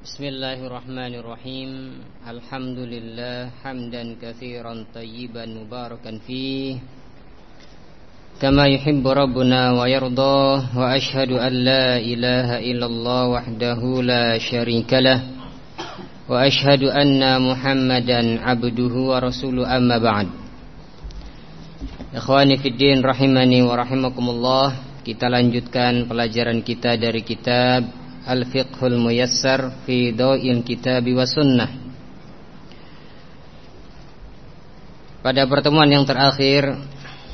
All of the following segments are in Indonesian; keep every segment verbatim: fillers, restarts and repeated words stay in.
Bismillahirrahmanirrahim. Alhamdulillah hamdan katsiran tayyiban mubarakan fih kama yuhibbu rabbuna wa yardah, wa ashhadu an la ilaha illallah wahdahu la syarikalah, wa ashhadu anna Muhammadan abduhu wa rasuluhu, amma ba'd. Ikhwani fid din rahimani wa rahimakumullah. Kita lanjutkan pelajaran kita dari kitab Al-Fiqhul Muyassar fi Daw'il Kitabi wa Sunnah. Pada pertemuan yang terakhir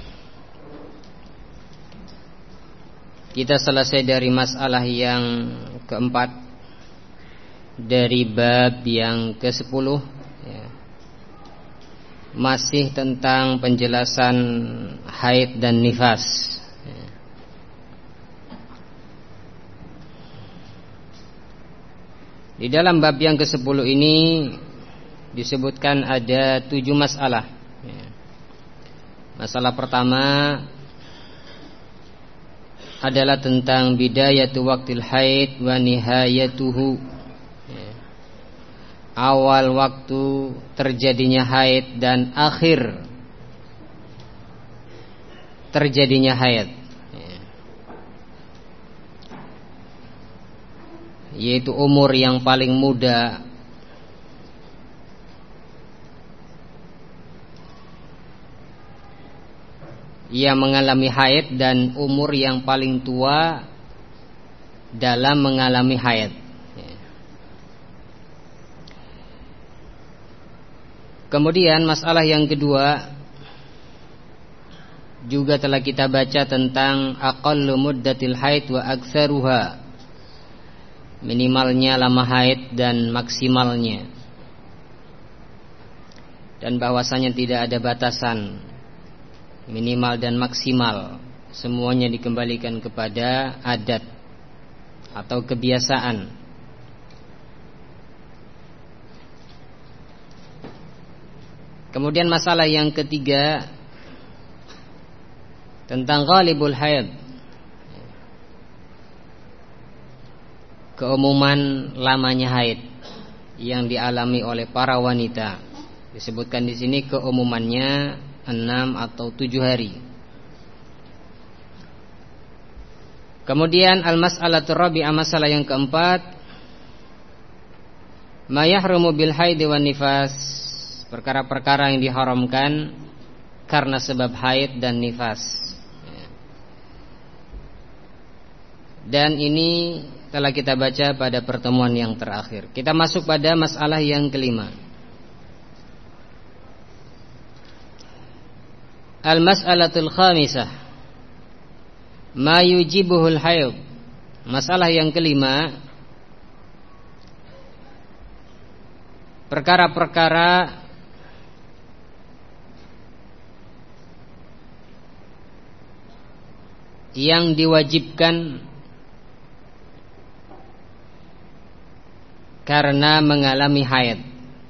kita selesai dari masalah yang keempat dari bab yang kesepuluh, ya. Masih tentang penjelasan haid dan nifas. Di dalam bab yang kesepuluh ini disebutkan ada tujuh masalah. Masalah pertama adalah tentang bidayatu waqtil haid wa nihayatuhu. Awal waktu terjadinya haid dan akhir terjadinya haid, yaitu umur yang paling muda yang mengalami haid dan umur yang paling tua dalam mengalami haid. Kemudian masalah yang kedua juga telah kita baca tentang aqallu muddatil haid wa aktsaruha, minimalnya lama haid dan maksimalnya, dan bahwasanya tidak ada batasan minimal dan maksimal, semuanya dikembalikan kepada adat atau kebiasaan. Kemudian masalah yang ketiga tentang ghalibul haid, keumuman lamanya haid yang dialami oleh para wanita. Disebutkan di sini keumumannya enam atau tujuh hari. Kemudian al-mas'alatur rabi'ah, masalah yang keempat, ma yahrumu bil haid wan nifas, perkara-perkara yang diharamkan karena sebab haid dan nifas. Dan ini telah kita baca pada pertemuan yang terakhir. Kita masuk pada masalah yang kelima. Al-mas'alatul khamisah, ma yujibuhul haid. Masalah yang kelima, perkara-perkara yang diwajibkan karena mengalami haid.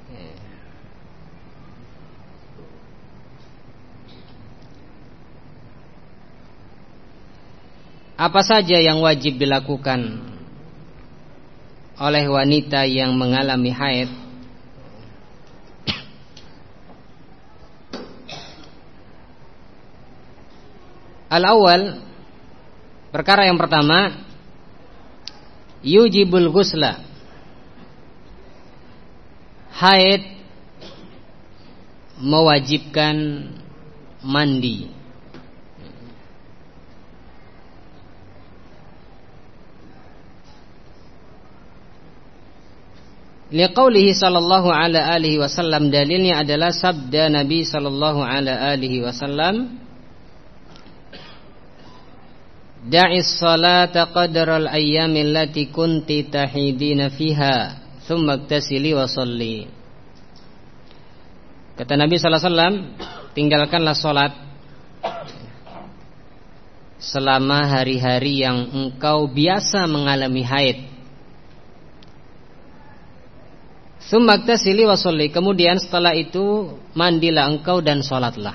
Apa saja yang wajib dilakukan oleh wanita yang mengalami haid? Al-awwal, perkara yang pertama, yujibul ghusla. Haid mewajibkan mandi. Liqaulihi sallallahu ala alihi wasallam, dalilnya adalah sabda Nabi sallallahu ala alihi wasallam, da'is salata qadral ayyamil lati kunti tahidina fiha thumma iktasili wa sholli. Kata Nabi sallallahu alaihi wasallam, tinggalkanlah salat selama hari-hari yang engkau biasa mengalami haid. Thumma iktasili wa sholli, kemudian setelah itu mandilah engkau dan salatlah.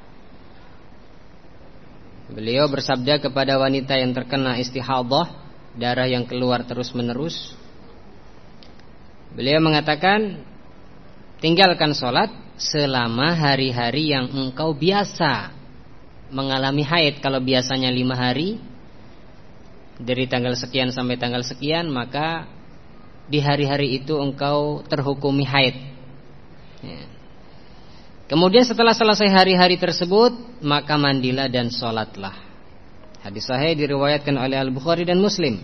Beliau bersabda kepada wanita yang terkena istihadhah, darah yang keluar terus-menerus. Beliau mengatakan, tinggalkan sholat selama hari-hari yang engkau biasa mengalami haid. Kalau biasanya lima hari, dari tanggal sekian sampai tanggal sekian, maka di hari-hari itu engkau terhukumi haid. Ya. Kemudian setelah selesai hari-hari tersebut, maka mandilah dan sholatlah. Hadis sahih diriwayatkan oleh Al-Bukhari dan Muslim.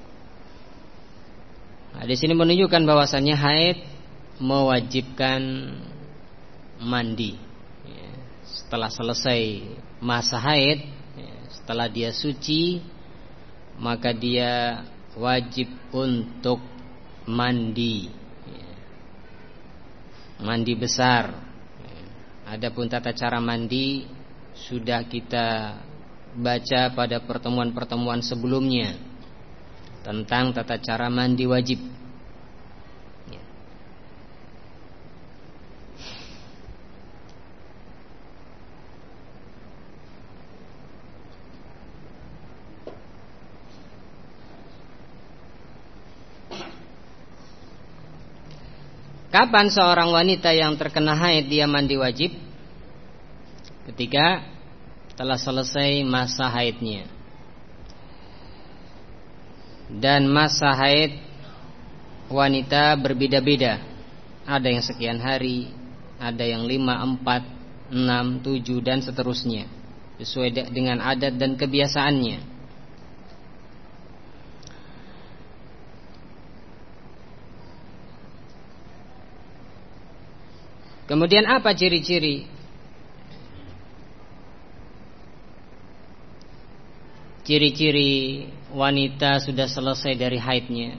Hadis ini menunjukkan bahwasannya haid mewajibkan mandi. Ya. Setelah selesai masa haid, ya, setelah dia suci, maka dia wajib untuk mandi, ya. Mandi besar. Ya. Adapun tata cara mandi sudah kita baca pada pertemuan-pertemuan sebelumnya tentang tata cara mandi wajib. Ya. Kapan seorang wanita yang terkena haid dia mandi wajib? Ketika telah selesai masa haidnya. Dan masa haid wanita berbeda-beda. Ada yang sekian hari, ada yang lima, empat, enam, tujuh dan seterusnya, sesuai dengan adat dan kebiasaannya. Kemudian apa ciri-ciri? Ciri-ciri wanita sudah selesai dari haidnya.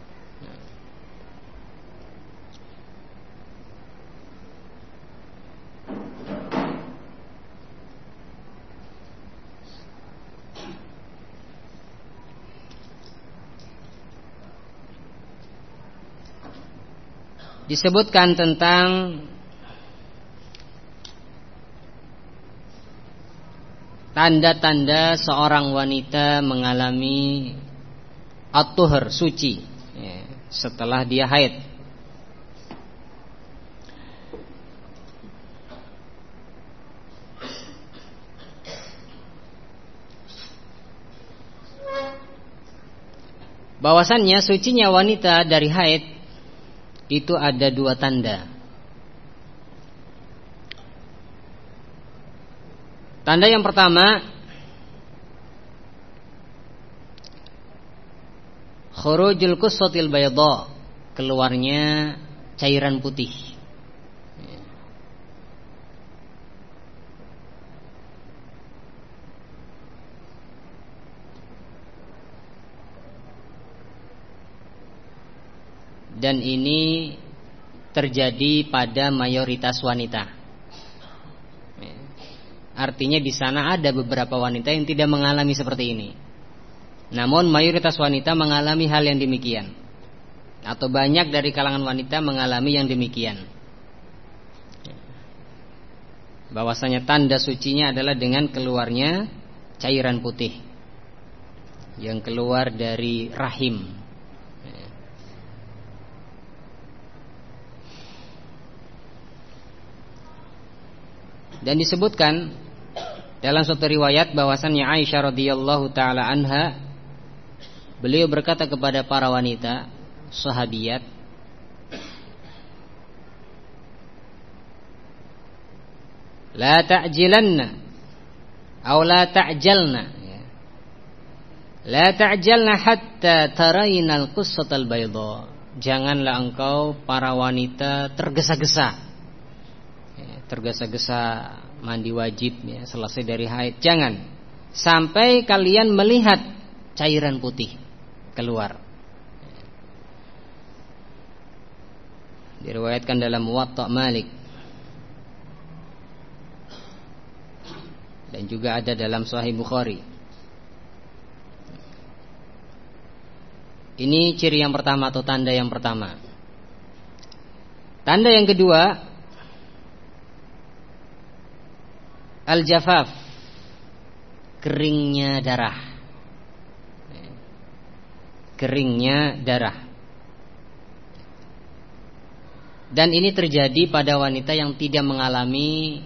Disebutkan tentang tanda-tanda seorang wanita mengalami at-tuhur, suci, ya, setelah dia haid. Bahwasannya sucinya wanita dari haid itu ada dua tanda. Tanda yang pertama, khurujul qussatil bayda, keluarnya cairan putih. Dan ini terjadi pada mayoritas wanita. Artinya di sana ada beberapa wanita yang tidak mengalami seperti ini. Namun mayoritas wanita mengalami hal yang demikian, atau banyak dari kalangan wanita mengalami yang demikian. Bahwasanya tanda sucinya adalah dengan keluarnya cairan putih yang keluar dari rahim. Dan disebutkan dalam suatu riwayat bahwasannya Aisyah radhiyallahu taala anha, beliau berkata kepada para wanita sahabiyat, la ta'jilanna atau la ta'jalna, ya. La ta'jalna hatta tarainal qussatal bayda. Janganlah engkau para wanita tergesa-gesa, ya, tergesa-gesa mandi wajib, ya, selesai dari haid. Jangan sampai kalian melihat cairan putih keluar. Diriwayatkan dalam Muwatta Malik dan juga ada dalam Sahih Bukhari. Ini ciri yang pertama atau tanda yang pertama. Tanda yang kedua, al-jafaf, keringnya darah. keringnya darah. Dan ini terjadi pada wanita yang tidak mengalami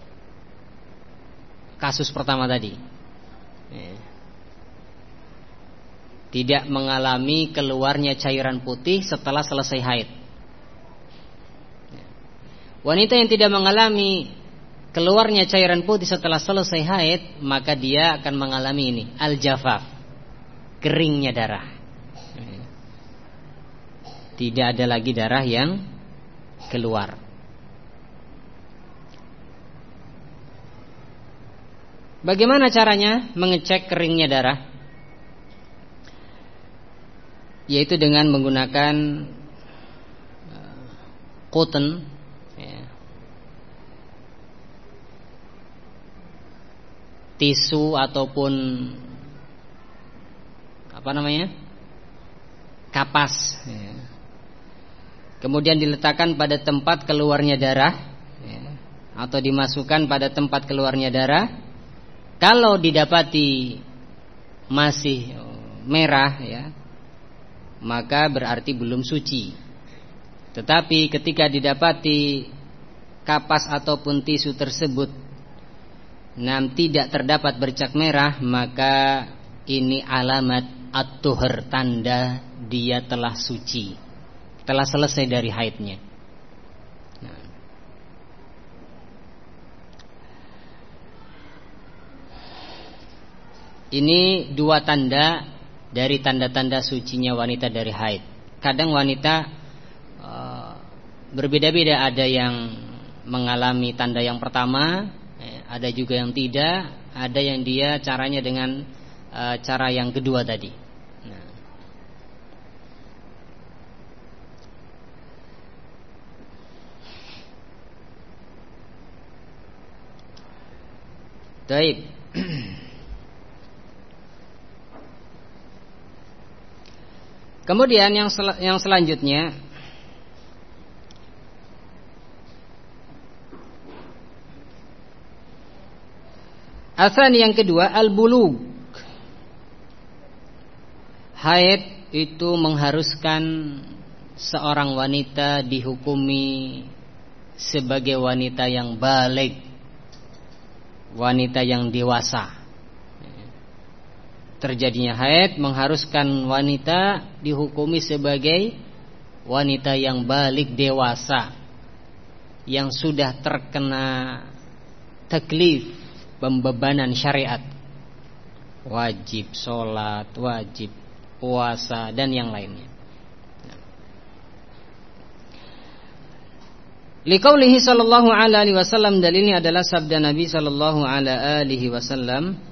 kasus pertama tadi, tidak mengalami keluarnya cairan putih setelah selesai haid. Wanita yang tidak mengalami keluarnya cairan putih setelah selesai haid, maka dia akan mengalami ini, al-jafaf, keringnya darah. Tidak ada lagi darah yang keluar. Bagaimana caranya mengecek keringnya darah? Yaitu dengan menggunakan uh, cotton, ya, tisu ataupun apa namanya, kapas, ya. Kemudian diletakkan pada tempat keluarnya darah, ya, atau dimasukkan pada tempat keluarnya darah. Kalau didapati masih merah, ya, maka berarti belum suci. Tetapi ketika didapati kapas ataupun tisu tersebut nam tidak terdapat bercak merah, maka ini alamat at-tuhur, tanda dia telah suci, telah selesai dari haidnya. Nah. Ini dua tanda dari tanda-tanda sucinya wanita dari haid. Kadang wanita uh, berbeda-beda, ada yang mengalami tanda yang pertama, eh, ada juga yang tidak, ada yang dia caranya dengan uh, cara yang kedua tadi. Baik. Kemudian yang sel- yang selanjutnya, asan yang kedua, al-bulugh. Haid itu mengharuskan seorang wanita dihukumi sebagai wanita yang baligh, wanita yang dewasa. Terjadinya haid mengharuskan wanita dihukumi sebagai wanita yang baligh, dewasa, yang sudah terkena taklif, pembebanan syariat, wajib sholat, wajib puasa, dan yang lainnya. Liqaulihi sallallahu alaihi wasallam, dalilnya adalah sabda Nabi sallallahu alaihi wasallam,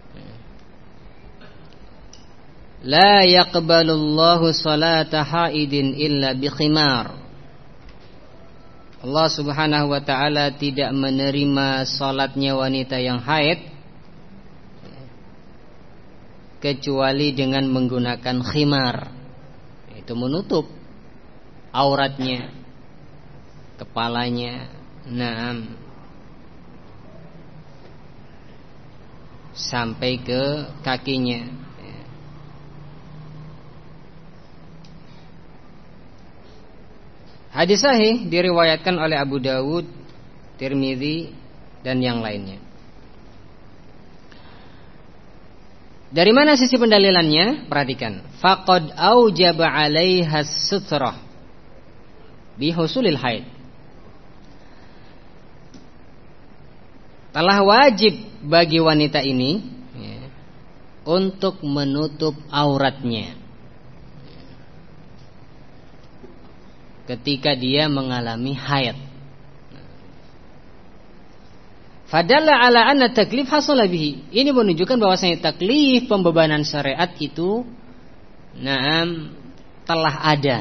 la yaqbalullahu salata haidin illa bi khimar. Allah subhanahu wa ta'ala tidak menerima salatnya wanita yang haid kecuali dengan menggunakan khimar, itu menutup auratnya, kepalanya, naam, sampai ke kakinya. Hadis sahih diriwayatkan oleh Abu Dawud, Tirmidzi, dan yang lainnya. Dari mana sisi pendalilannya? Perhatikan. Faqad aujaba 'alaiha as-sutrah bi husulil haid. Telah wajib bagi wanita ini, ya, untuk menutup auratnya ketika dia mengalami haid. Fadalla ala anna taklif hasala bihi. Ini menunjukkan bahwasanya taklif, pembebanan syariat itu na'am telah ada.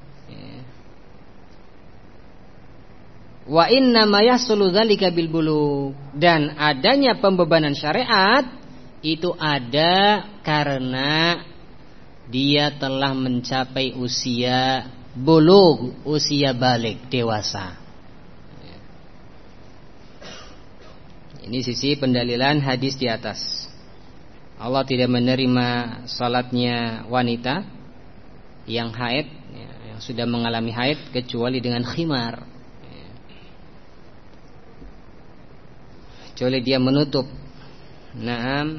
Wa inna ma yahsulu dzalika bil bulugh, dan adanya pembebanan syariat itu ada karena dia telah mencapai usia bulugh, usia balik, dewasa. Ini sisi pendalilan hadis di atas. Allah tidak menerima salatnya wanita yang haid, ya, yang sudah mengalami haid, kecuali dengan khimar, ya. Kecuali dia menutup naam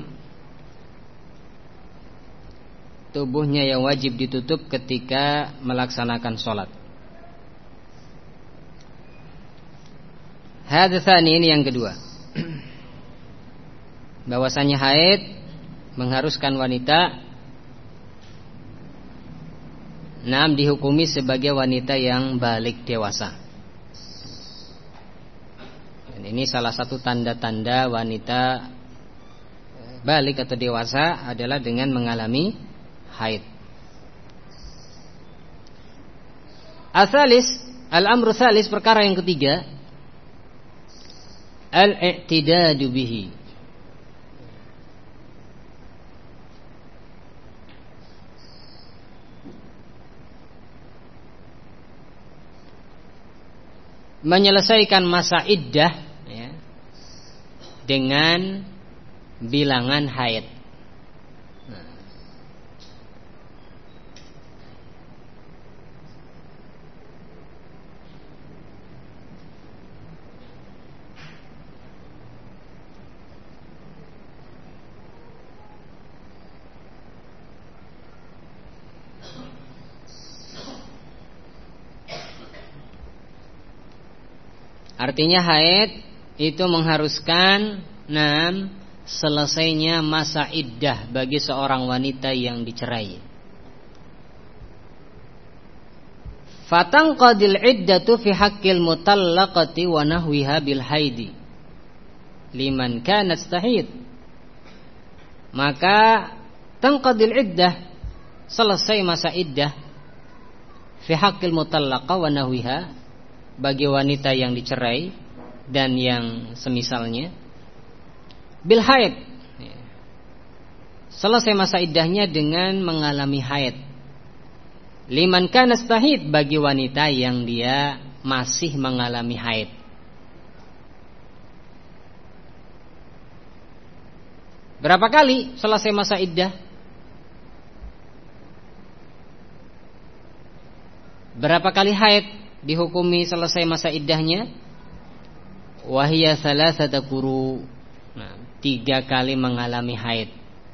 tubuhnya yang wajib ditutup ketika melaksanakan sholat. Haditsani, ini yang kedua, bahwasanya haid mengharuskan wanita naam dihukumi sebagai wanita yang balik dewasa. Dan ini salah satu tanda-tanda wanita balik atau dewasa adalah dengan mengalami haid. Asalis, al-amru salis, perkara yang ketiga, al-i'tidadu bihi, menyelesaikan masa iddah, ya, dengan bilangan haid. Nah. Artinya haid itu mengharuskan enam selesainya masa iddah bagi seorang wanita yang dicerai. Fatanqadil iddatu fi haqqil mutallaqati wa nahwiha bil haidi liman kanat tahid. Maka tanqadil iddah, selesai masa iddah, fi haqqil mutallaqa wa nahwiha, bagi wanita yang dicerai dan yang semisalnya, bil haid, selesai masa iddahnya dengan mengalami haid. Liman kana stahid, bagi wanita yang dia masih mengalami haid. Berapa kali selesai masa iddah? Berapa kali haid dihukumi selesai masa iddahnya? Wahia salasata quru, nah, tiga kali mengalami haid.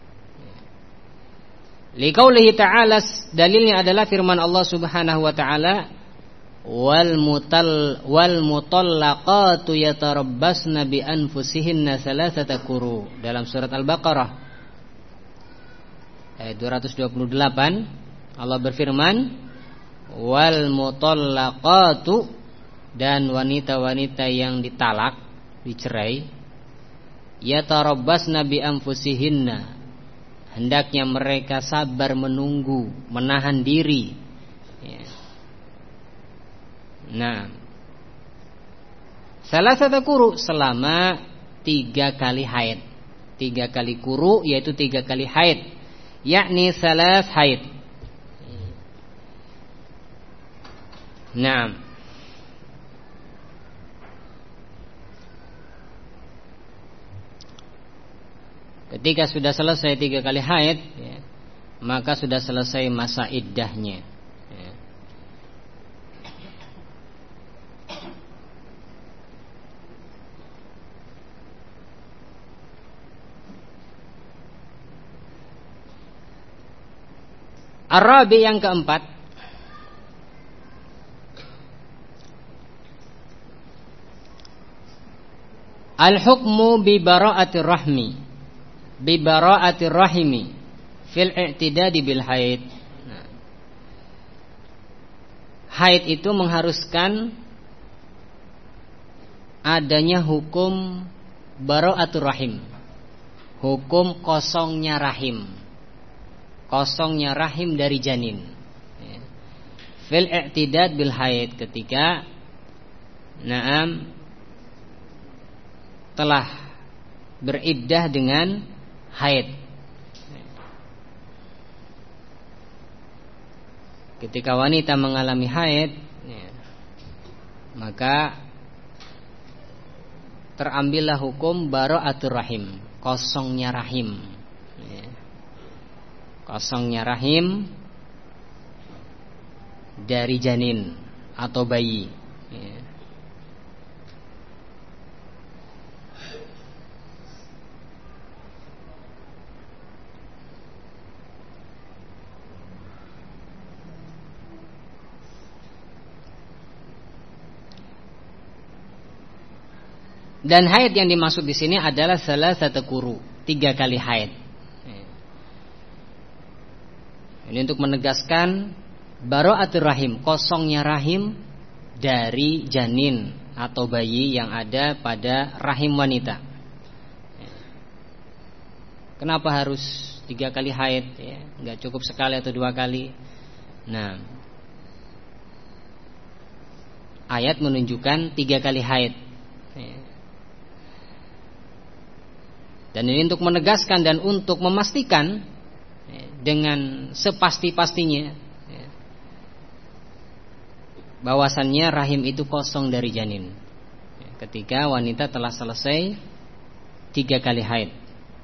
Liqaulihi ta'ala, dalilnya adalah firman Allah Subhanahu wa ta'ala, wal mutal wal mutallaqatu yatarabbasna bi anfusihinna salasata quru, dalam surat Al-Baqarah ayat dua ratus dua puluh delapan. Allah berfirman, wal mutallaqatu, dan wanita-wanita yang ditalak, dicerai, yatarabbasna bi anfusihinna, hendaknya mereka sabar menunggu, menahan diri, ya. Nah, salasata quru, selama tiga kali haid. Tiga kali quru yaitu tiga kali haid, yakni salas haid. Nah, ketika sudah selesai tiga kali haid, ya, maka sudah selesai masa iddahnya, ya. Ar-rabi, yang keempat, al-hukmu bi bara'atir rahmi bi bara'atir rahimi fil i'tidadi bil haid. Nah, haid itu mengharuskan adanya hukum bara'atur rahim, hukum kosongnya rahim, kosongnya rahim dari janin, ya. Fil i'tidad bil haid, ketika na'am telah beriddah dengan haid. Ketika wanita mengalami haid, ya, maka terambillah hukum bara'atur rahim, kosongnya rahim, ya. Kosongnya rahim dari janin atau bayi. Ya. Dan haid yang dimaksud di sini adalah salah satu kuru, tiga kali haid. Ini untuk menegaskan bara'atul rahim, kosongnya rahim dari janin atau bayi yang ada pada rahim wanita. Kenapa harus tiga kali haid? Ya, nggak cukup sekali atau dua kali? Nah, ayat menunjukkan tiga kali haid. Ya. Dan ini untuk menegaskan dan untuk memastikan ya, dengan sepasti-pastinya ya, bahwasannya rahim itu kosong dari janin ya, ketika wanita telah selesai tiga kali haid.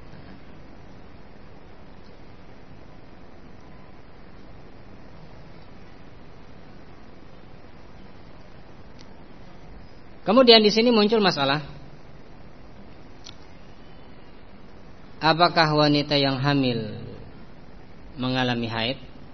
Kemudian di sini muncul masalah, apakah wanita yang hamil mengalami haid?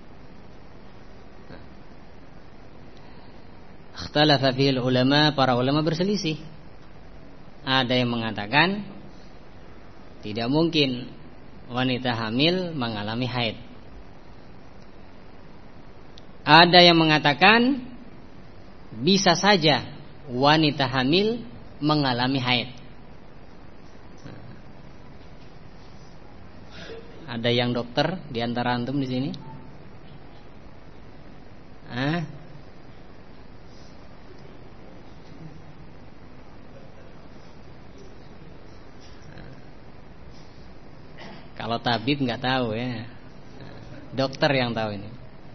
Ikhtalafa fihi ulama, para ulama berselisih. Ada yang mengatakan tidak mungkin wanita hamil mengalami haid. Ada yang mengatakan bisa saja wanita hamil mengalami haid. Ada yang dokter di antara antum di sini? Hah? Kalau tabib nggak tahu ya, dokter yang tahu ini.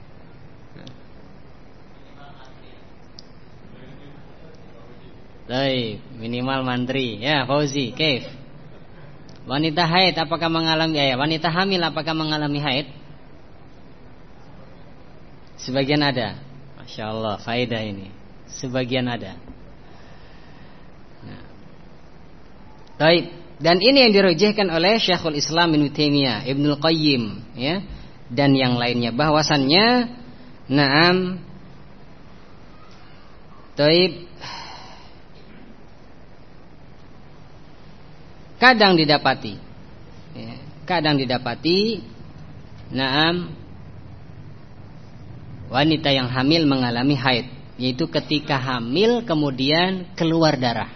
Baik, minimal mantri. Ya, Fauzi, Kaif. Wanita haid apakah mengalami ya, wanita hamil apakah mengalami haid? Sebagian ada. Masya Allah, faedah ini. Sebagian ada. Nah. Baik, dan ini yang dirujihkan oleh Syekhul Islam Ibnu Taimiyah, Ibnul Qayyim, ya, dan yang lainnya, bahwasannya, na'am, taib, kadang didapati, ya, kadang didapati, na'am, wanita yang hamil mengalami haid, yaitu ketika hamil kemudian keluar darah.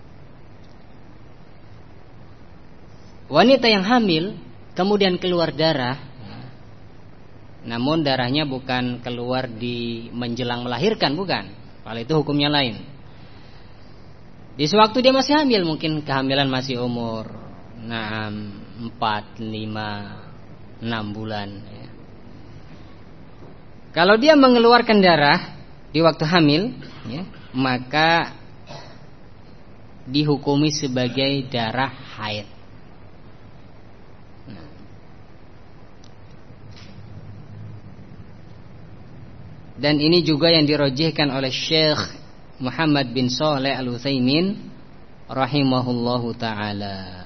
Wanita yang hamil kemudian keluar darah, namun darahnya bukan keluar di menjelang melahirkan, bukan. Kalau itu hukumnya lain. Di sewaktu dia masih hamil, mungkin kehamilan masih umur enam, empat, lima, enam bulan ya. Kalau dia mengeluarkan darah di waktu hamil ya, maka dihukumi sebagai darah haid. Nah. Dan ini juga yang dirojihkan oleh Syekh Muhammad bin Shalih Al-Utsaimin rahimahullahu ta'ala.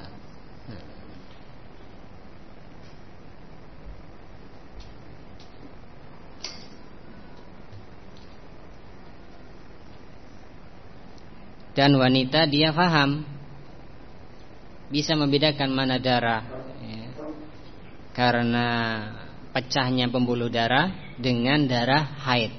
Dan wanita dia faham, bisa membedakan mana darah ya, karena pecahnya pembuluh darah dengan darah haid.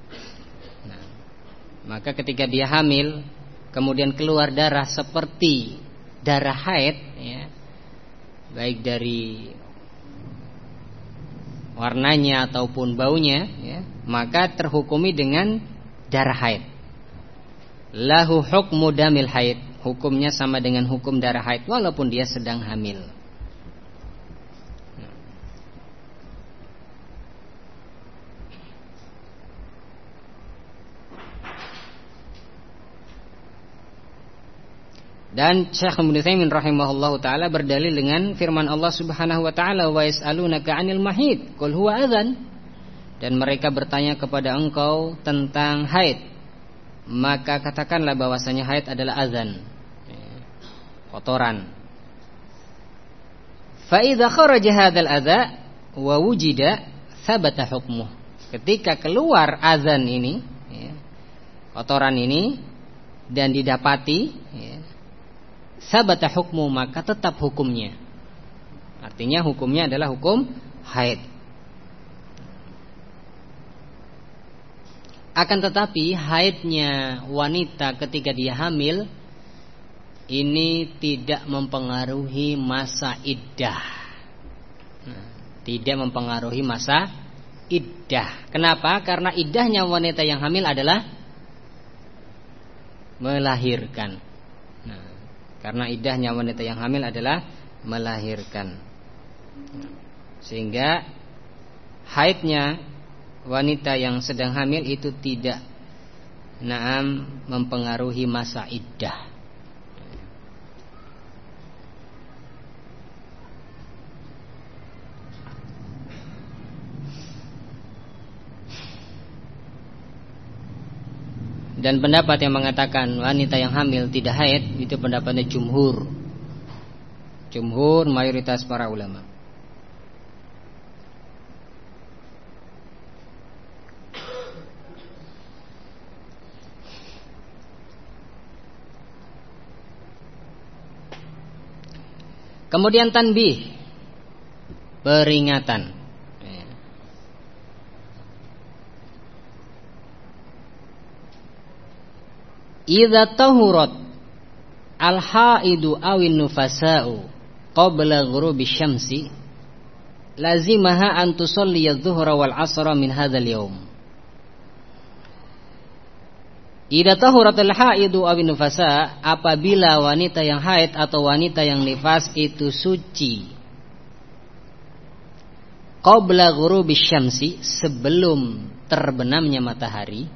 Maka ketika dia hamil kemudian keluar darah seperti darah haid ya, baik dari warnanya ataupun baunya ya, maka terhukumi dengan darah haid. Lahu hukmu damil haid, hukumnya sama dengan hukum darah haid walaupun dia sedang hamil. Dan Syekh Ibnu Taimiyah rahimahullahu taala berdalil dengan firman Allah Subhanahu wa taala, wa yas'alunaka 'anil mahid qul huwa adzan. dan mereka bertanya kepada engkau tentang haid, maka katakanlah bahwasanya haid adalah azan, kotoran. Fa idza kharaja hadzal adza wa wujida thabata hukmuh. Ketika keluar azan ini, ya, kotoran ini, dan didapati, ya, thabata hukmu, maka tetap hukumnya. Artinya hukumnya adalah hukum haid. Akan tetapi haidnya wanita ketika dia hamil ini tidak mempengaruhi masa iddah. Nah, tidak mempengaruhi masa iddah. Kenapa? Karena iddahnya wanita yang hamil adalah melahirkan. Nah, karena iddahnya wanita yang hamil adalah melahirkan. Sehingga haidnya wanita yang sedang hamil itu tidak naam mempengaruhi masa iddah. Dan pendapat yang mengatakan wanita yang hamil tidak haid itu pendapatnya jumhur. Jumhur mayoritas para ulama. Kemudian tanbih, peringatan. Idza tahurat al-haidu awin nufasa'u qabla ghurubi syamsi lazimaha an tusalli adh-dhuhra wal 'ashra min hadzal yaum. Idza tahurat al-haidu awin nufasa, apabila wanita yang haid atau wanita yang nifas itu suci qabla ghurubi syamsi, sebelum terbenamnya matahari,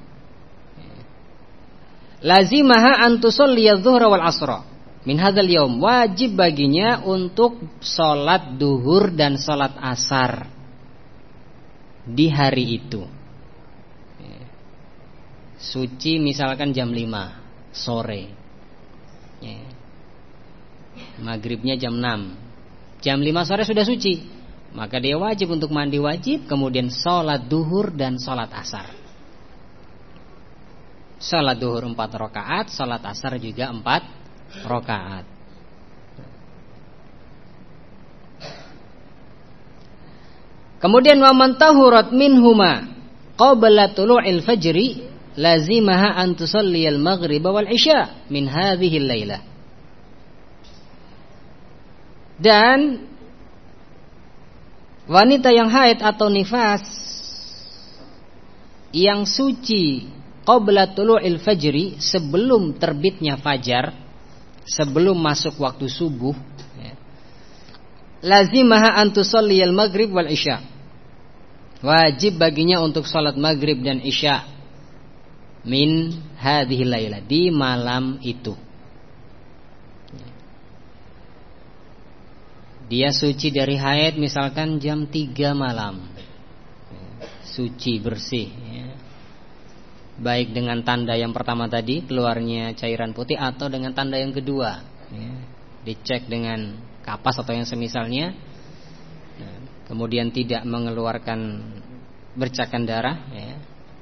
lazimaha an tusalli adh-dhuhra wal 'ashra min hadzal yaum, wajib baginya untuk salat duhur dan salat asar di hari itu. Suci misalkan jam lima sore, maghribnya jam enam, jam lima sore sudah suci, maka dia wajib untuk mandi wajib, kemudian salat duhur dan salat asar. Salat duhur empat rakaat, salat asar juga empat rakaat. Kemudian wa man tahurat minhuma qabla tulu'il fajri lazimaha an tusalli al-maghrib wal isya min hadhihi al-lailah. Dan wanita yang haid atau nifas yang suci qabla tulu'il fajri, sebelum terbitnya fajar, sebelum masuk waktu subuh, ya, lazimaha an tusalli al-maghrib wal isya, wajib baginya untuk salat maghrib dan isya min hadhihi lailah, di malam itu. Dia suci dari haid misalkan jam tiga malam, suci bersih, ya, baik dengan tanda yang pertama tadi, keluarnya cairan putih, atau dengan tanda yang kedua, ya, dicek dengan kapas atau yang semisalnya, ya, kemudian tidak mengeluarkan bercakan darah, ya.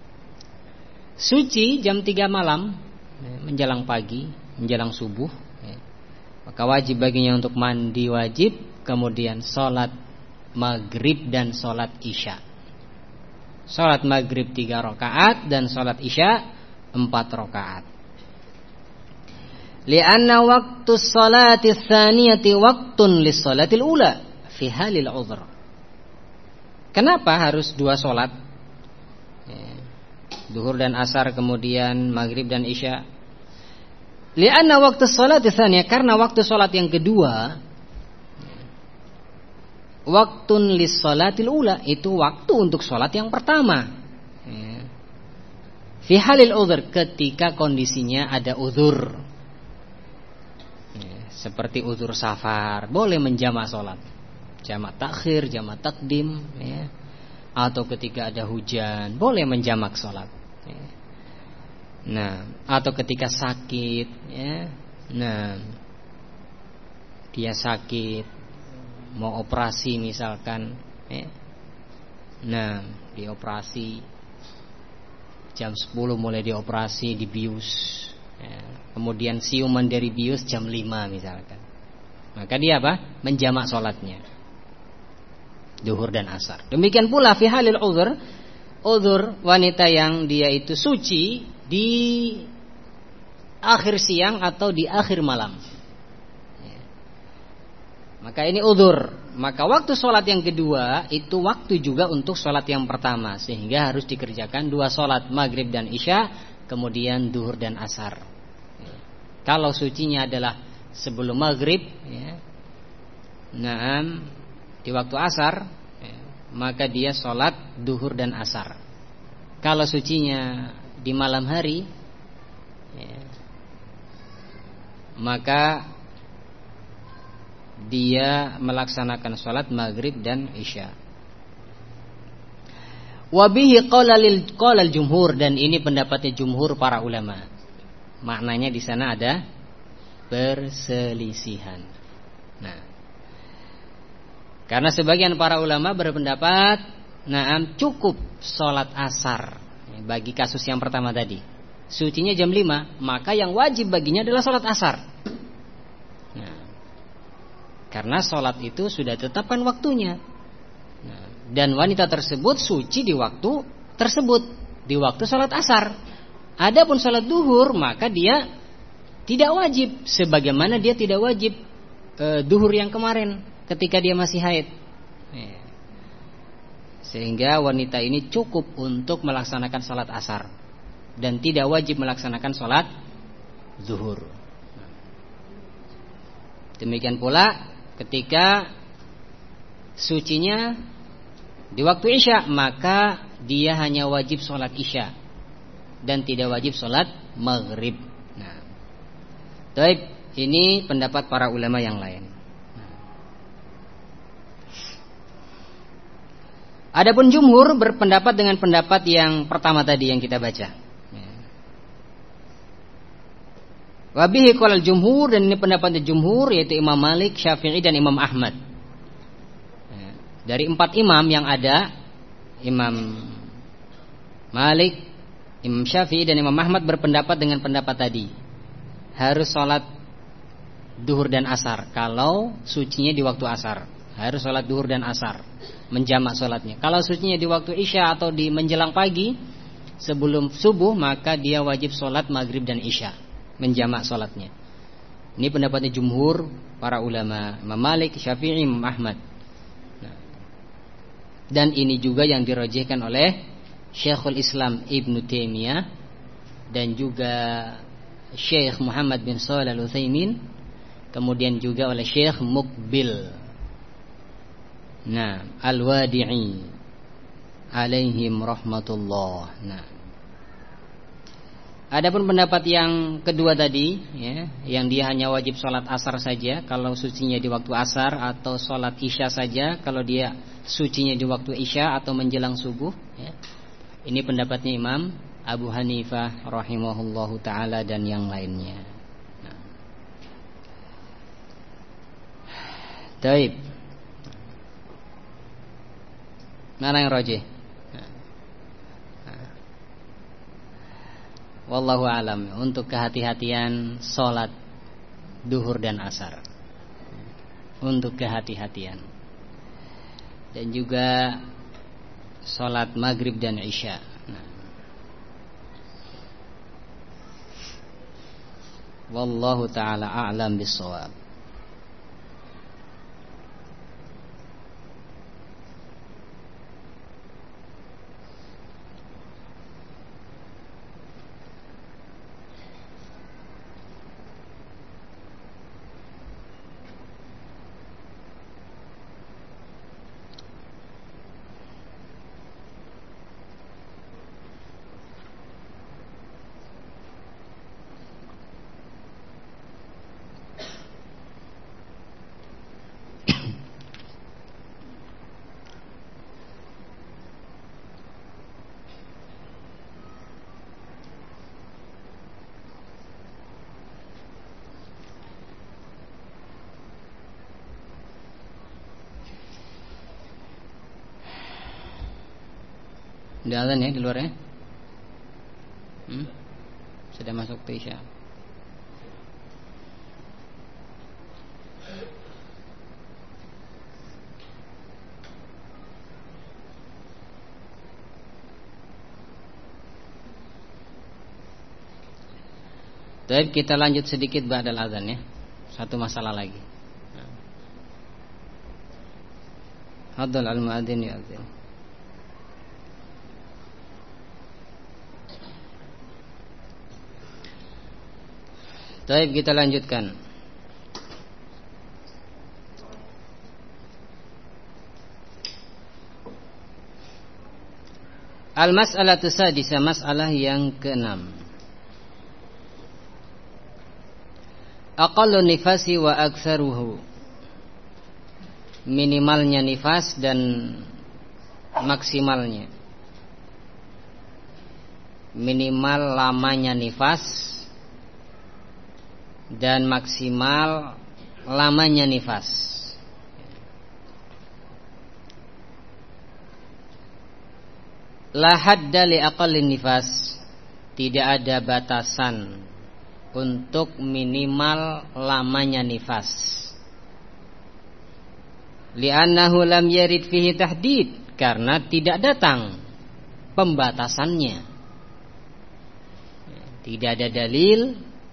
Suci jam tiga malam, ya, menjelang pagi, menjelang subuh, ya, maka wajib baginya untuk mandi wajib, kemudian sholat maghrib dan sholat isya. Salat maghrib tiga rakaat dan salat isya empat rakaat. Lianna waktu salati tsaniyati waktun lis salatil ula fi halil udhr. Kenapa harus dua salat? Duhur dan asar, kemudian maghrib dan isya. Lianna waktu salati tsaniyah, karena waktu salat yang kedua, waktun lis salatil ula, itu waktu untuk salat yang pertama. Fi halil udhur, ketika kondisinya ada udhur, seperti udhur safar, boleh menjamak salat, jamak takhir, jamak takdim, ya. atau ketika ada hujan boleh menjamak sholat. Nah, atau ketika sakit, ya. Nah, dia sakit, mau operasi misalkan, ya. Nah, dioperasi jam sepuluh mulai dioperasi, dibius, ya. Kemudian siuman dari bius jam lima misalkan. Maka dia apa? Menjamak sholatnya, duhur dan asar. Demikian pula fi halil uzur, uzur wanita yang dia itu suci di akhir siang atau di akhir malam, ya. Maka ini uzur. Maka waktu sholat yang kedua itu waktu juga untuk sholat yang pertama, sehingga harus dikerjakan dua sholat, maghrib dan isya, kemudian duhur dan asar, ya. Kalau sucinya adalah sebelum maghrib, ya, nah di waktu asar, ya, maka dia sholat duhur dan asar. Kalau sucinya di malam hari, ya, maka dia melaksanakan sholat maghrib dan isya. Wabihi qolal qolal jumhur, dan ini pendapatnya jumhur para ulama. Maknanya di sana ada perselisihan. Nah, karena sebagian para ulama berpendapat, nah cukup sholat asar bagi kasus yang pertama tadi. Sucinya jam lima, maka yang wajib baginya adalah sholat asar. Nah, karena sholat itu sudah ditetapkan waktunya, nah, dan wanita tersebut suci di waktu tersebut, di waktu sholat asar. Adapun sholat duhur, maka dia tidak wajib, sebagaimana dia tidak wajib e, duhur yang kemarin ketika dia masih haid, ya. Sehingga wanita ini cukup untuk melaksanakan sholat asar dan tidak wajib melaksanakan sholat zuhur. Demikian pula ketika sucinya di waktu isya, maka dia hanya wajib sholat isya dan tidak wajib sholat maghrib. Nah, baik, ini pendapat para ulama yang lain. Adapun jumhur berpendapat dengan pendapat yang pertama tadi yang kita baca. Wabihi qolal jumhur, dan ini pendapatnya jumhur, yaitu Imam Malik, Syafi'i dan Imam Ahmad. Dari empat imam yang ada, Imam Malik, Imam Syafi'i dan Imam Ahmad berpendapat dengan pendapat tadi, harus sholat duhur dan asar. Kalau sucinya di waktu asar, harus sholat duhur dan asar, menjamak sholatnya. Kalau sucinya di waktu isya atau di menjelang pagi sebelum subuh, maka dia wajib sholat maghrib dan isya, menjamak sholatnya. Ini pendapatnya jumhur para ulama, Imam Malik, Syafi'i, Imam Ahmad. Nah, dan ini juga yang dirajihkan oleh Syekhul Islam Ibnu Taimiyah dan juga Syekh Muhammad bin Shalih Al-Utsaimin, kemudian juga oleh Syekh Muqbil, nah, Al-Wadi'i, alaihim rahmatullah. Nah, adapun pendapat yang kedua tadi, ya, yang dia hanya wajib sholat asar saja kalau sucinya di waktu asar, atau sholat isya saja kalau dia sucinya di waktu isya atau menjelang subuh, ya. Ini pendapatnya Imam Abu Hanifah rahimahullahu ta'ala dan yang lainnya. Nah, taib, mana yang rajih? Wallahu alam, untuk kehati-hatian sholat duhur dan asar, untuk kehati-hatian, dan juga sholat maghrib dan isya. Nah, wallahu ta'ala a'lam bis-shawab. Udah azan ya di luar ya? Hmm? Sudah masuk ke Isya. Baik, kita lanjut sedikit ba'dal azan ya. Satu masalah lagi. Hadal al-muadzin ya azan. Baik, kita lanjutkan. Al-mas'alatu sadisa, masalah yang keenam. Aqallu nifasi wa aktsaruhu. Minimalnya nifas dan maksimalnya. Minimal lamanya nifas dan maksimal lamanya nifas. La hadda li aqallin nifas. Tidak ada batasan untuk minimal lamanya nifas. Li'annahu lam yarid fihi tahdid, karena tidak datang pembatasannya. Tidak ada dalil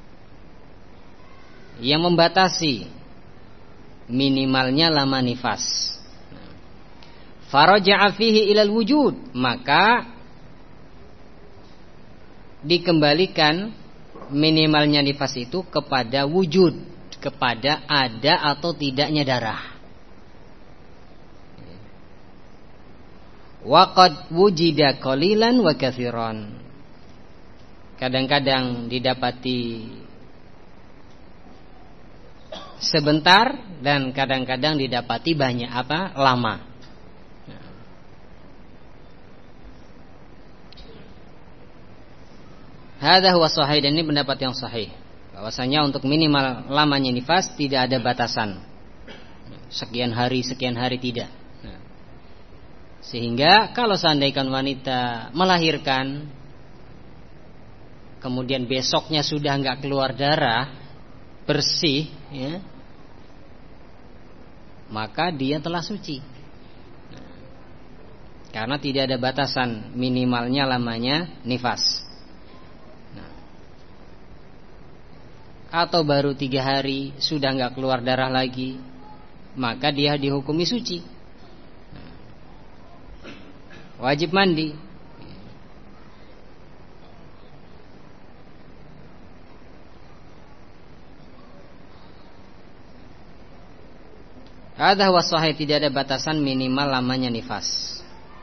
yang membatasi minimalnya lama nifas. Faraja'a fihi ilal wujud, maka dikembalikan minimalnya nifas itu kepada wujud, kepada ada atau tidaknya darah. Waqad wujida qalilan wa katsiran. Kadang-kadang didapati sebentar dan kadang-kadang didapati banyak apa? Lama. Hadza huwa sahih, dan ini pendapat yang sahih. Bahwasanya untuk minimal lamanya nifas tidak ada batasan. Sekian hari, sekian hari tidak. Sehingga kalau seandainya wanita melahirkan kemudian besoknya sudah enggak keluar darah, bersih ya, maka dia telah suci. Karena tidak ada batasan minimalnya lamanya nifas. Atau baru tiga hari sudah enggak keluar darah lagi, maka dia dihukumi suci, wajib mandi. Hadza huwa sahih, tidak ada batasan minimal lamanya nifas.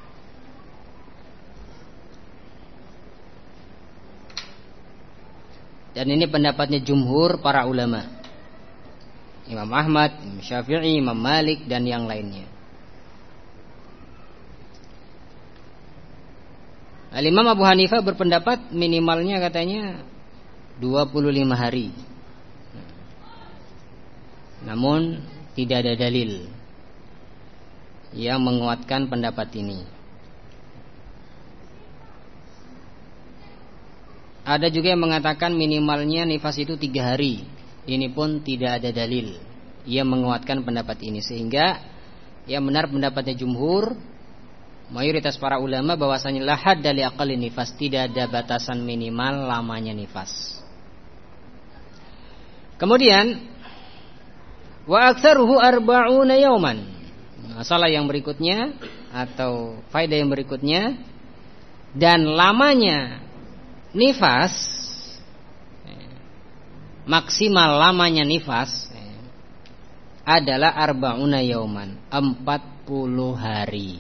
Dan ini pendapatnya jumhur para ulama, Imam Ahmad, Imam Syafi'i, Imam Malik, dan yang lainnya. Al-Imam Abu Hanifah berpendapat minimalnya katanya dua puluh lima hari. Namun tidak ada dalil yang menguatkan pendapat ini. Ada juga yang mengatakan minimalnya nifas itu tiga hari. Ini pun tidak ada dalil yang menguatkan pendapat ini. Sehingga yang benar pendapatnya jumhur, mayoritas para ulama, bahwasanya la hadda li aqalli nifas, tidak ada batasan minimal lamanya nifas. Kemudian wa aktsaruhu arba'una yauman. Masalah yang berikutnya atau faedah yang berikutnya, dan lamanya nifas, maksimal lamanya nifas adalah arba'una yauman, empat puluh hari.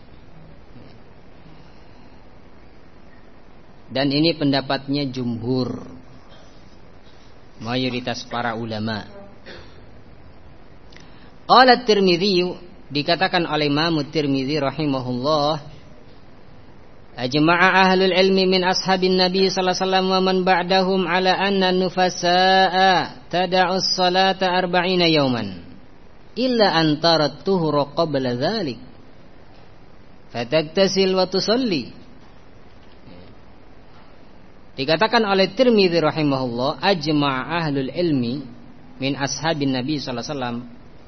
Dan ini pendapatnya jumhur, mayoritas para ulama. Qala At-Tirmidzi, dikatakan oleh Imam At-Tirmidzi rahimahullah, ajma'a ahlul ilmi min ashabin nabi sallallahu alaihi wasallam wa man ba'dahum ala anna nufasaa tada'u as-salata arba'ina yawman illa an tarat tuhra qabla dhalik fataktasil wa tusalli Dikatakan oleh Tirmidzi rahimahullah, ajma'a ahlul ilmi min ashabin Nabi sallallahu alaihi wasallam.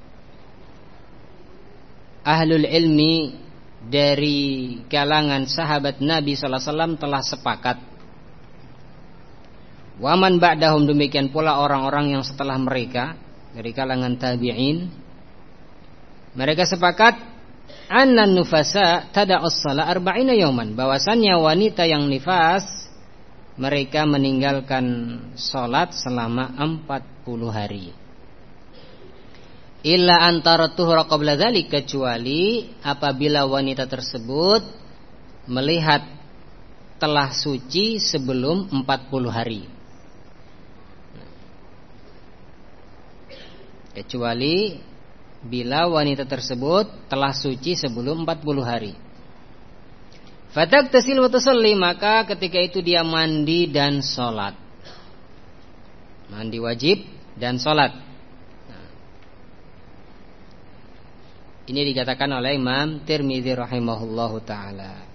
Ahlul ilmi dari kalangan sahabat Nabi sallallahu alaihi wasallam telah sepakat. Wa man ba'dahum, demikian pula orang-orang yang setelah mereka dari kalangan tabi'in, mereka sepakat annan nufasa tada'us shalah arba'ina yauman, bahwasannya wanita yang nifas mereka meninggalkan salat selama empat puluh hari. Illa antara tuhra qabla dzalik, kecuali apabila wanita tersebut melihat telah suci sebelum empat puluh hari. Kecuali bila wanita tersebut telah suci sebelum empat puluh hari. Fataktasil wa tusalli, maka ketika itu dia mandi dan sholat. Mandi wajib dan sholat. Nah, ini dikatakan oleh Imam Tirmidzi rahimahullahu ta'ala.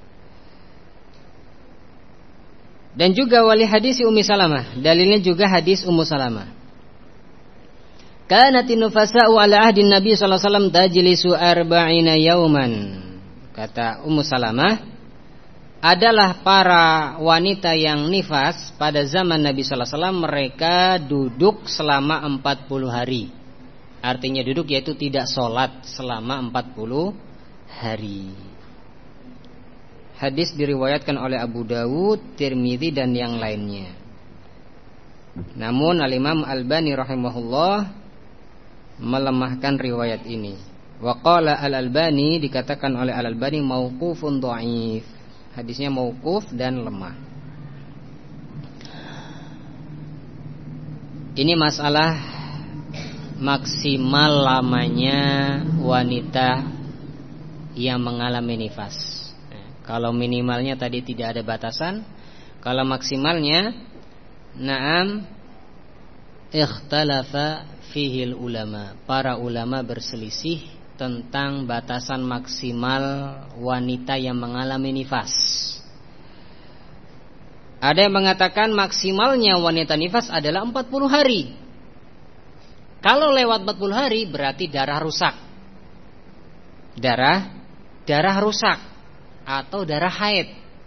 Dan juga wali hadis Ummi Salamah, dalilnya juga hadis Ummu Salamah. Kanatin nufasa'u ala ahdin Nabi sallallahu alaihi wasallam tajlisu arba'ina yauman. Kata Ummu Salamah, adalah para wanita yang nifas pada zaman Nabi sallallahu alaihi wasallam, mereka duduk selama empat puluh hari. Artinya duduk yaitu tidak sholat selama empat puluh hari. Hadis diriwayatkan oleh Abu Dawud, Tirmidzi dan yang lainnya. Namun Al-Imam Albani rahimahullah melemahkan riwayat ini. Wa qala Al-Albani, dikatakan oleh Al-Albani mauqufun dhaif. Hadisnya mauquf dan lemah. Ini masalah maksimal lamanya wanita yang mengalami nifas. Kalau minimalnya tadi tidak ada batasan, kalau maksimalnya, na'am, ikhtalafa fihil ulama. Para ulama berselisih tentang batasan maksimal wanita yang mengalami nifas. Ada yang mengatakan maksimalnya wanita nifas adalah empat puluh hari. Kalau lewat empat puluh hari berarti darah rusak. Darah darah rusak atau darah haid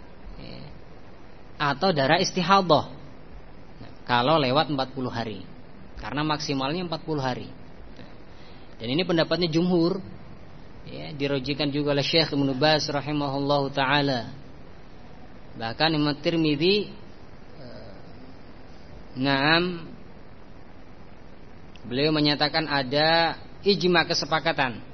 atau darah istihadhah. Kalau lewat empat puluh hari. Karena maksimalnya empat puluh hari. Dan ini pendapatnya jumhur, ya, dirujukan juga oleh Syekh Ibnu Baz rahimahullahu taala. Bahkan Imam Tirmidzi Naam, beliau menyatakan ada ijma, kesepakatan.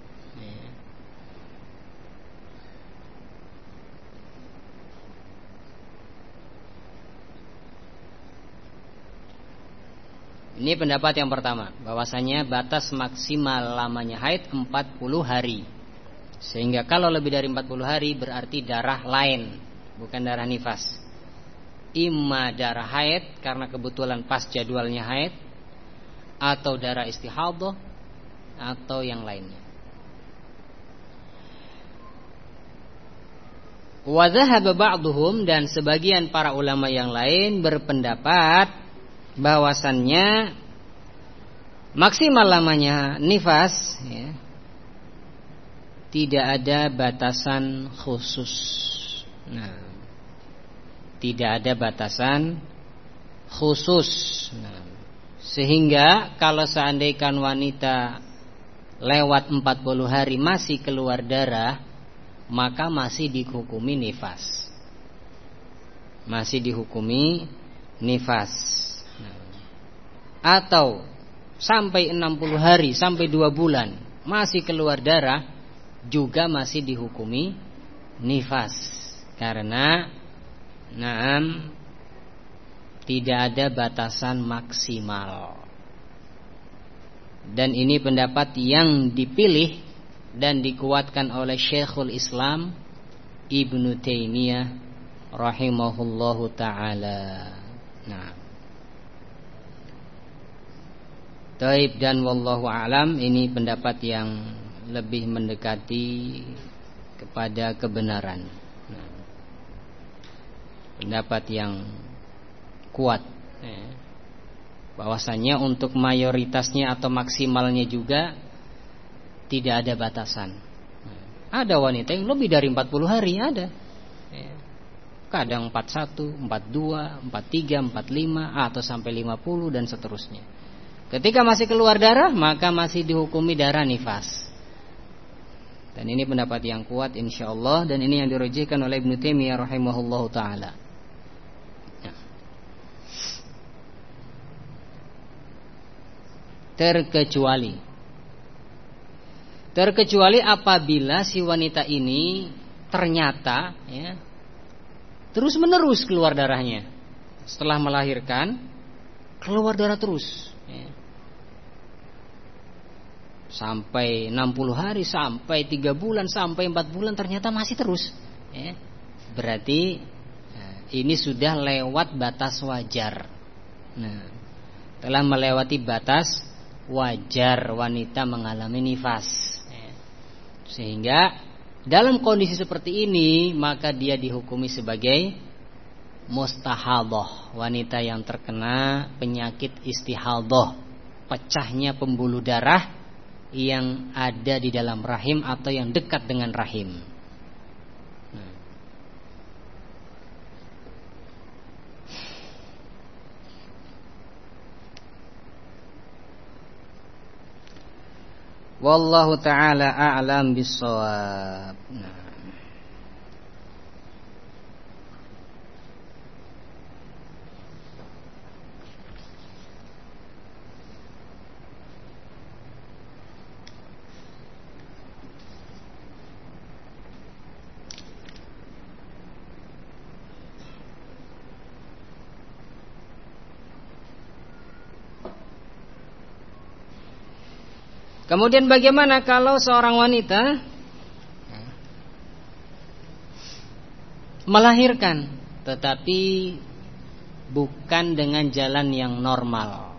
Ini pendapat yang pertama, bahwasanya batas maksimal lamanya haid empat puluh hari. Sehingga kalau lebih dari empat puluh hari berarti darah lain, bukan darah nifas. Imma darah haid karena kebetulan pas jadwalnya haid, atau darah istihadhah, atau yang lainnya. Wa dhahaba ba'dhum, dan sebagian para ulama yang lain berpendapat bahwasannya maksimal lamanya nifas, ya, tidak ada batasan khusus. Nah, tidak ada batasan khusus. Nah, sehingga kalau seandainya wanita lewat empat puluh hari masih keluar darah, maka masih dihukumi nifas. Masih dihukumi nifas. Atau sampai enam puluh hari, sampai dua bulan masih keluar darah, juga masih dihukumi nifas. Karena naam, tidak ada batasan maksimal. Dan ini pendapat yang dipilih dan dikuatkan oleh Syekhul Islam Ibnu Taimiyah rahimahullahu ta'ala. Nah, taib, dan wallahu a'lam, ini pendapat yang lebih mendekati kepada kebenaran. Nah, pendapat yang kuat. Ya. Bahwasanya untuk mayoritasnya atau maksimalnya juga tidak ada batasan. Ada wanita yang lebih dari empat puluh hari, ada. Ya. Kadang empat puluh satu, empat puluh dua, empat puluh tiga, empat puluh lima atau sampai lima puluh dan seterusnya. Ketika masih keluar darah, maka masih dihukumi darah nifas. Dan ini pendapat yang kuat insyaallah, dan ini yang dirujukkan oleh Ibnu Taimiyah rahimahullahu taala. Terkecuali Terkecuali apabila si wanita ini ternyata ya, terus menerus keluar darahnya. Setelah melahirkan keluar darah terus ya. Sampai enam puluh hari, sampai tiga bulan, sampai empat bulan ternyata masih terus ya. Berarti nah, ini sudah lewat batas wajar. Nah, telah melewati batas wajar wanita mengalami nifas. Sehingga dalam kondisi seperti ini maka dia dihukumi sebagai mustahadah, wanita yang terkena penyakit istihadah, pecahnya pembuluh darah yang ada di dalam rahim atau yang dekat dengan rahim. Wallahu ta'ala a'lam bis-shawab. Nah. Kemudian bagaimana kalau seorang wanita melahirkan tetapi bukan dengan jalan yang normal,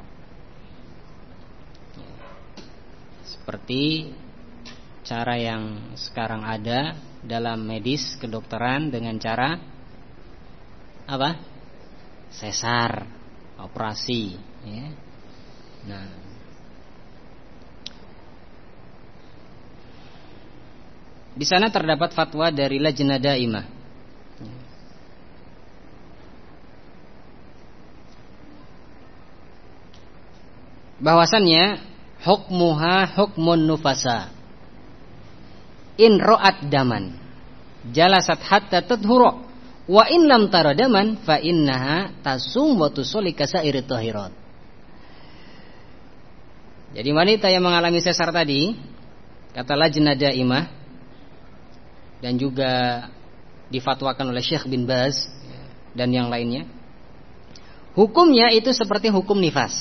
seperti cara yang sekarang ada dalam medis kedokteran dengan cara apa? Sesar, operasi ya. Nah, di sana terdapat fatwa dari Lajnah Daimah. Bahwasannya hukmuha hukmun nufasa. In ra'at daman jalasat hatta tadhura wa in lam tara daman fa innaha tasum wa tusolli kasairi tahirat. Jadi wanita yang mengalami sesar tadi, kata Lajnah Daimah, dan juga difatwakan oleh Syekh bin Baz dan yang lainnya, hukumnya itu seperti hukum nifas.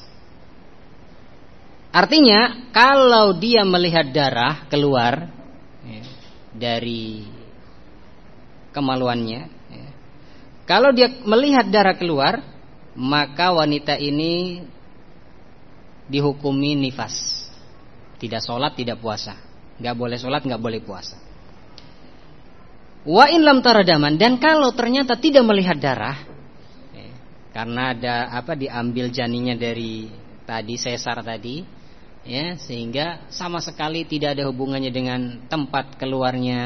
Artinya kalau dia melihat darah keluar ya, dari kemaluannya ya, kalau dia melihat darah keluar, maka wanita ini dihukumi nifas, tidak sholat, tidak puasa, nggak boleh sholat, nggak boleh puasa. Wa in lam taradaman, dan kalau ternyata tidak melihat darah ya, karena ada apa diambil janinnya dari tadi sesar tadi ya, sehingga sama sekali tidak ada hubungannya dengan tempat keluarnya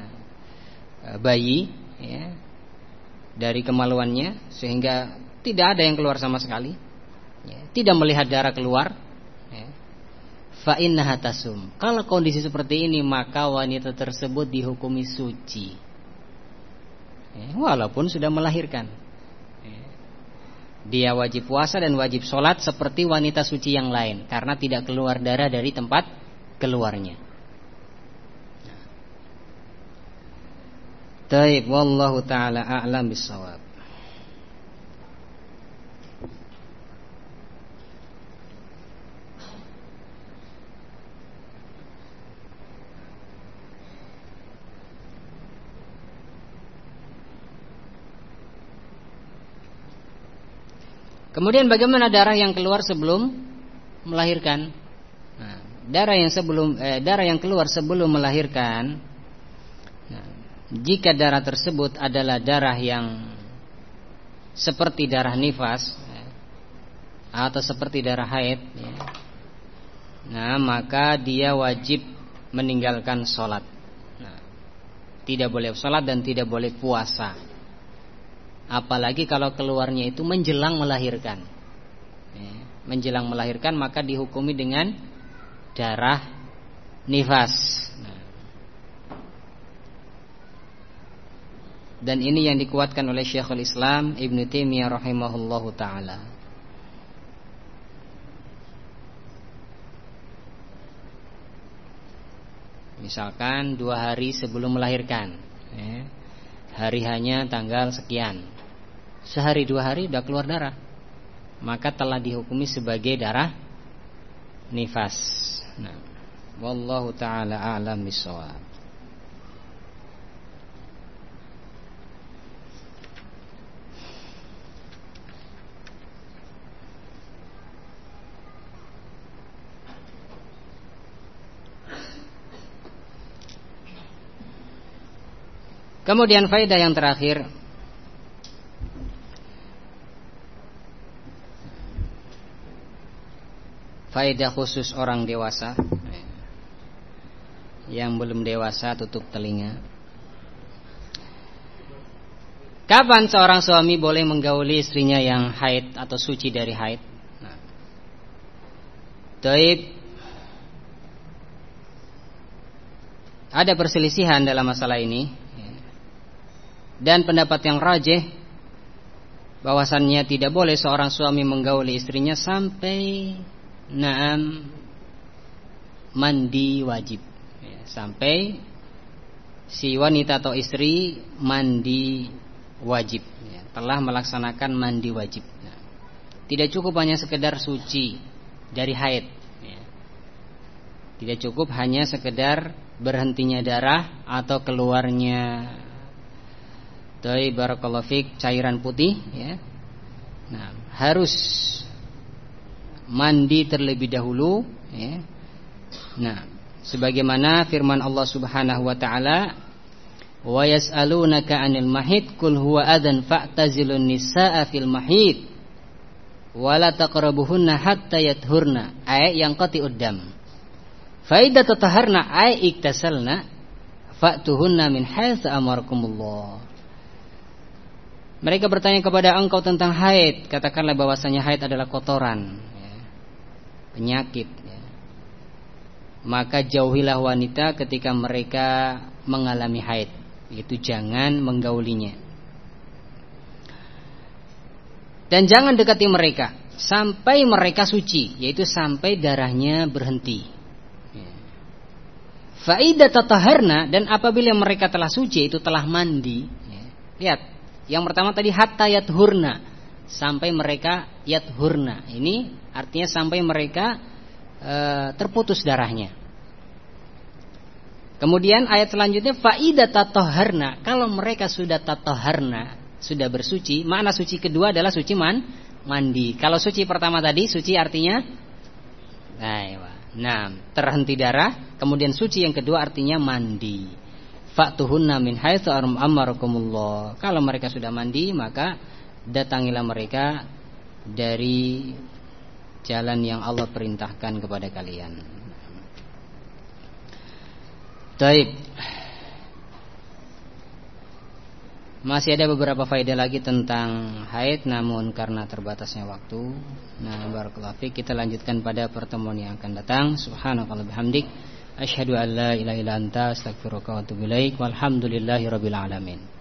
bayi ya, dari kemaluannya, sehingga tidak ada yang keluar sama sekali ya, tidak melihat darah keluar ya. Fa innaha tasum. Kalau kondisi seperti ini maka wanita tersebut dihukumi suci walaupun sudah melahirkan. Dia wajib puasa dan wajib sholat seperti wanita suci yang lain, karena tidak keluar darah dari tempat keluarnya. Taib, wallahu ta'ala a'lam bis-shawab. Kemudian bagaimana darah yang keluar sebelum melahirkan? Nah, darah yang sebelum eh, darah yang keluar sebelum melahirkan, nah, jika darah tersebut adalah darah yang seperti darah nifas ya, atau seperti darah haid ya, nah maka dia wajib meninggalkan sholat. Nah, tidak boleh sholat dan tidak boleh puasa. Apalagi kalau keluarnya itu menjelang melahirkan ya, menjelang melahirkan maka dihukumi dengan darah nifas. Nah, dan ini yang dikuatkan oleh Syekhul Islam Ibnu Taimiyah rahimahullahu taala. Misalkan dua hari sebelum melahirkan ya, hari hanya tanggal sekian, sehari dua hari sudah keluar darah, maka telah dihukumi sebagai darah nifas. Nah, wallahu taala a'lam bishawab. Kemudian faedah yang terakhir, faedah khusus orang dewasa. Yang belum dewasa tutup telinga. Kapan seorang suami boleh menggauli istrinya yang haid atau suci dari haid? Nah, taib, ada perselisihan dalam masalah ini. Dan pendapat yang rajih bahwasannya tidak boleh seorang suami menggauli istrinya sampai naam mandi wajib ya, sampai si wanita atau istri mandi wajib ya, telah melaksanakan mandi wajib ya. Tidak cukup hanya sekedar suci dari haid ya. Tidak cukup hanya sekedar berhentinya darah atau keluarnya dari barakallahu fik cairan putih ya. Nah, harus mandi terlebih dahulu ya. Nah, sebagaimana firman Allah Subhanahu wa taala, wa yas'alunaka 'anil mahid qul huwa adan fa'tazilun nisaa fil mahid wa la taqrabuhunna hatta yathurna, ayat yang qati'ud dam. Fa idza tataharna ay iktasalna fa'tuhunna min haitsu amarakumullah. Mereka bertanya kepada engkau tentang haid, katakanlah bahwasanya haid adalah kotoran ya, penyakit ya. Maka jauhilah wanita ketika mereka mengalami haid, itu jangan menggaulinya. Dan jangan dekati mereka sampai mereka suci, yaitu sampai darahnya berhenti ya. Fa idza tataharna, dan apabila mereka telah suci, itu telah mandi ya. Lihat, yang pertama tadi hatta yathurna, sampai mereka yathurna. Ini artinya sampai mereka e, terputus darahnya. Kemudian ayat selanjutnya fa idza tataharna, kalau mereka sudah tataharna, sudah bersuci. Makna suci kedua adalah suci man, mandi. Kalau suci pertama tadi suci artinya nah, terhenti darah. Kemudian suci yang kedua artinya mandi. Fa'tuhunna min haitsu amarakumullah. Kalau mereka sudah mandi, maka datangilah mereka dari jalan yang Allah perintahkan kepada kalian. Baik. Masih ada beberapa faedah lagi tentang haid, namun karena terbatasnya waktu, nah barakallahu fiik, kita lanjutkan pada pertemuan yang akan datang. Subhanakallahumma bihamdik, asyhadu an la ilaha illa anta, astaghfiruka wa atubu ilaik. Walhamdulillahirabbil alamin.